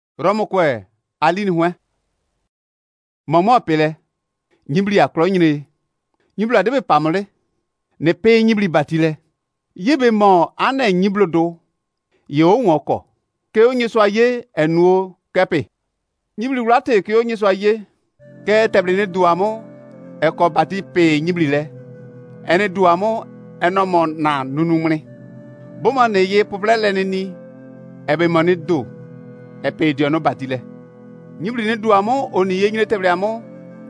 Romokwe alin hwe. Momo pele. Nyibli akro nyine. Nyibli adebe pamle. Ne pe nyibli batile. Yebe mo ane nyiblo do. Ye o woko. Ke onye so aye enuo kepe. Nyibli rate ke onye so aye. Ke teblene duamo. Eko bati pe nyibli le. Ene duamo enomo na nunumne. Boma ne ye poplele ni. Ebe moni do. Epe diono batile. Nyibli ne duamo oni ye nyine teble amo.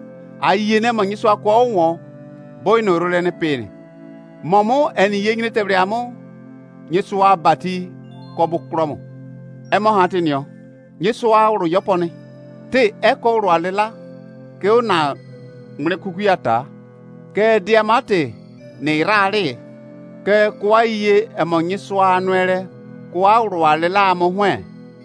Aye ne mo nyiso akwa onwo. Boy no role ne pe. Momo eni ye nyine teble amo. Nyiso bati kobu kromo. Emo hatinio. Nyiso uru yopone. Te eko uru alela. Ke ona mre kukuyata. Ke diamate ne irare. Ke kwa iye emo nyiso anuere. Kwa uru alela amo hwe.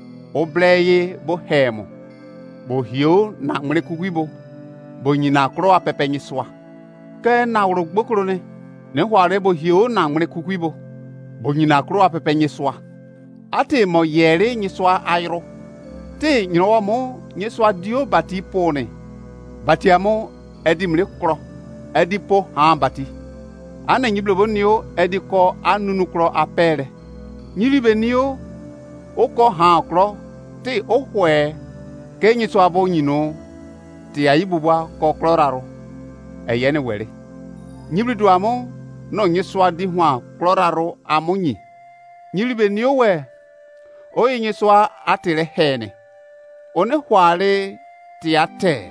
Obleye bo hemo. Bo hio na mre kukuibo. Bo nyina kro apepe nyiswa. Ke na uru gbokro ne. Ne hware bo hio na mre kukuibo. Bo nyina kro apepe nyiswa. Ate mo yere nyiswa ayro. Te nyinowa mo nyiswa dio bati pone. Bati amo edi mre kro. Edi po han bati. Ane nyiblobo nio edi ko anunu kro apere. Nyilibe nio oko han kro. Te ohwe ke nyiswa bo nyino. Te ayibubwa ko kloraro. Eyene were. Nyiblidu amo no nyiswa di hwa kloraro amonyi. Nyilibe nio we. Oye nyiswa atire hene. One hware ti ate.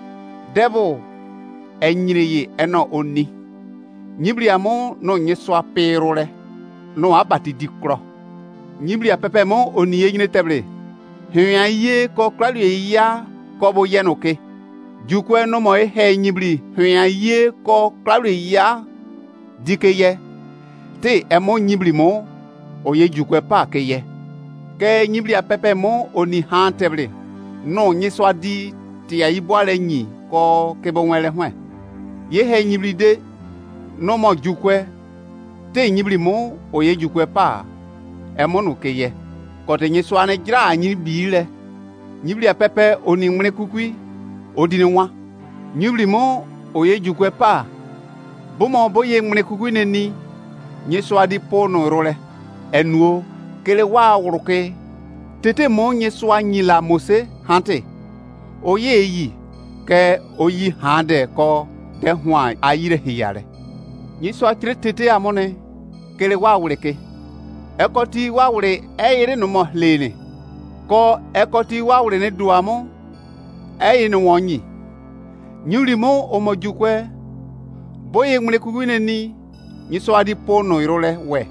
Debo enyiriye eno oni. Nyibli amo no nyiswa perole. No abati dikro. Nyibli apepe mo oni ye nyine teble. Hwea ye ko klalu ya ko bo yenoke. Jukwe no mo he nyibli. Hwea ye ko klalu ya dike ye. Te emo nyibli mo oye jukwe pa ke ye. Ke nyibli apepe mo oni han teble. No nyiswa di ti ayiboale nyi ko kebo nwele hwe. Ye he nyibli de no mo jukwe. Te nyibli mo oye jukwe pa. Emo no ke ye. Kote nyiswa ne jira anyi biile. Nyibli apepe oni mre kukui. Odine nwa. Nyibli mo oye jukwe pa. Bomo boye mre kukui ne ni. Nyiswa di pono role. Enuo. Kele wa uruke. Tete mo nyiswa nyila mose hante. Oye yi. Ke oyi hande ko de hwa ayire hiyare. Nyiswa tire tete amone. Kele wa ureke. Ekoti wa ure eyire no mo lene. Ko ekoti wa ure ne duamo. Eyi no wonyi. Nyuri mo omojukwe. Boye mre kugune ni. Nyiswa di pono irole we.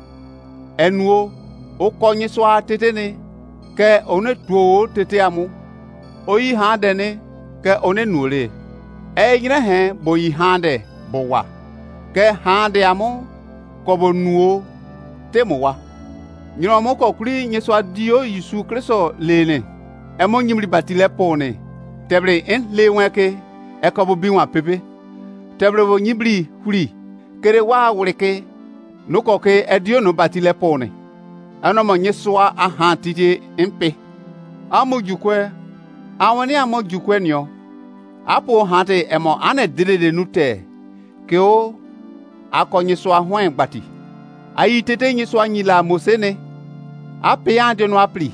Enuo. Oko nyiswa tete ne. Ke one tuo tete amu. Oyi hande ne. Ke one nuole. Eyire he boyi hande bowa. Ke hande amu. Kobo nuo. Temowa. Nyino mo ko kuri nyeswa dio Yesu Kristo lene. Emo nyimri batile pone. Tebre en leweke. Ekobo biwa pepe. Tebre bo nyibri huri. Kere wa wureke. No koke edio no batile pone. Ano mo nyeswa aha titi mpe. Amo jukwe. Awani amo jukwe nyo. Apo hante emo ane direde nute. Keo ako nyeswa hwen bati. Ayi tete nyiswa nyila mosene. Ape yande no apri.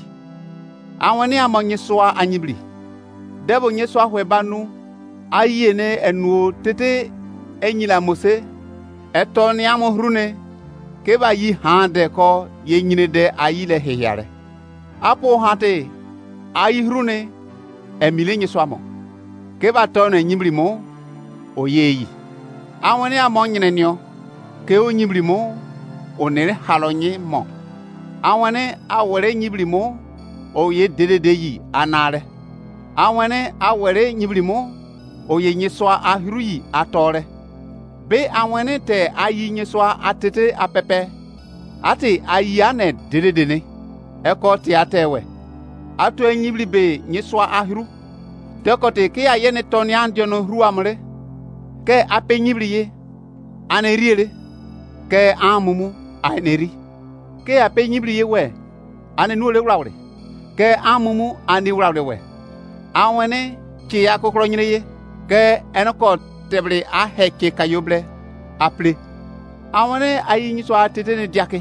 Awani amo nyiswa anyibli. Debo nyiswa hwebanu. Ayi ene enuo tete enyila mose. Eto ni amo hrune. Keba yi hande ko ye nyine de ayi le heyare. Apo hante. Ayi hrune. Emile nyiswa mo. Keba to ne nyibli mo. Oyeyi. Awani amo nyine nyo. Ke o nyibli mo. Onere halonye mo. Awane awere nyibli mo. Oye dede yi anare. Awane awere nyibli mo. Oye nyiswa ahiru yi atore. Be awane te ayi nyiswa atete apepe. Ate ayi ane dede ne. Eko ti atewe. Ato nyibli be nyiswa ahiru. Teko te ke ayene toni andio no hru amre. Ke ape nyibli ye. Ane riere. Ke amumu. Aineri. Ke ape nyibli ye we. Ane nuole wrawre. ke amumu ani wrawde we awene ki ya kokro nyine ye ke enoko tebre a heke kayoble apli awene ayi nyi so atete ne diake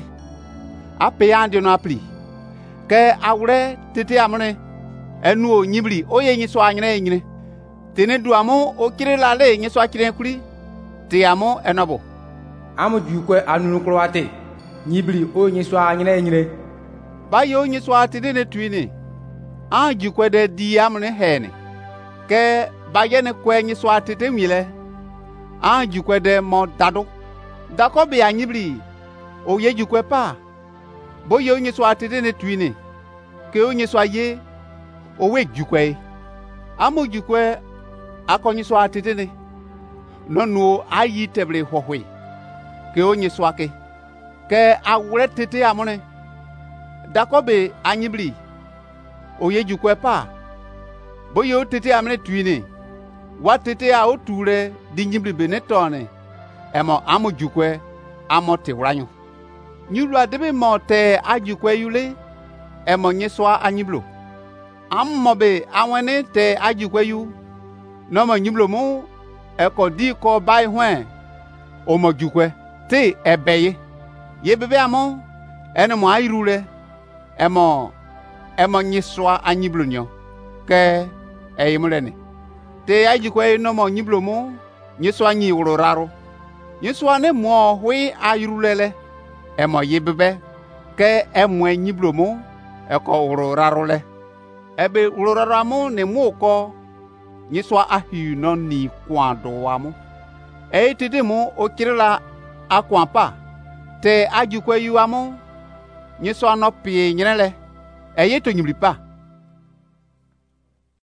ape ande no apli ke awre tete amne enu o nyibli oye nyi so anyine nyine tene duamo o kire lale nyi so akire kuri te amo enobo amu jukwe anunu kroate nyibli o nyi so anyine ba yo nyi so atete ne tuini an jukwe de di amne hene ke ba yene kwe nyi so atete mile an jukwe de mo dado dako be anyibli o ye jukwe pa bo yo nyi so atete ne tuini ke o nyi so aye o we jukwe amu jukwe akonyi so atete ne nonu ayi teble hohwe ke o nyi so ake ke awre tete amone dako be anyibli o ye jukwe pa bo yo tete amne tuini wa tete a o ture di nyibli be ne tone emo amu jukwe amo te wranyo nyulu adebe mo te ajukwe yule emo nyeswa anyiblo ammo be awene te ajukwe yu no mo nyiblo mu eko di ko bai hwen o mo jukwe te ebeye ye bebe amo ene mo ayirule emo nyeswa anyiblo nyo ke eyimulene te ajukwe no mo nyiblo mu nyeswa nyi wuro raro nyeswa ne mo hwe ayirulele emo yibebe ke emwe nyiblo mu eko wuro raro le ebe wuro raro mu ne mu ko nyeswa ahi no ni kwando wa mu tete mu o kirila akwampa te ajukwe yu amu nyeswa no pie nyele eye to nyibli pa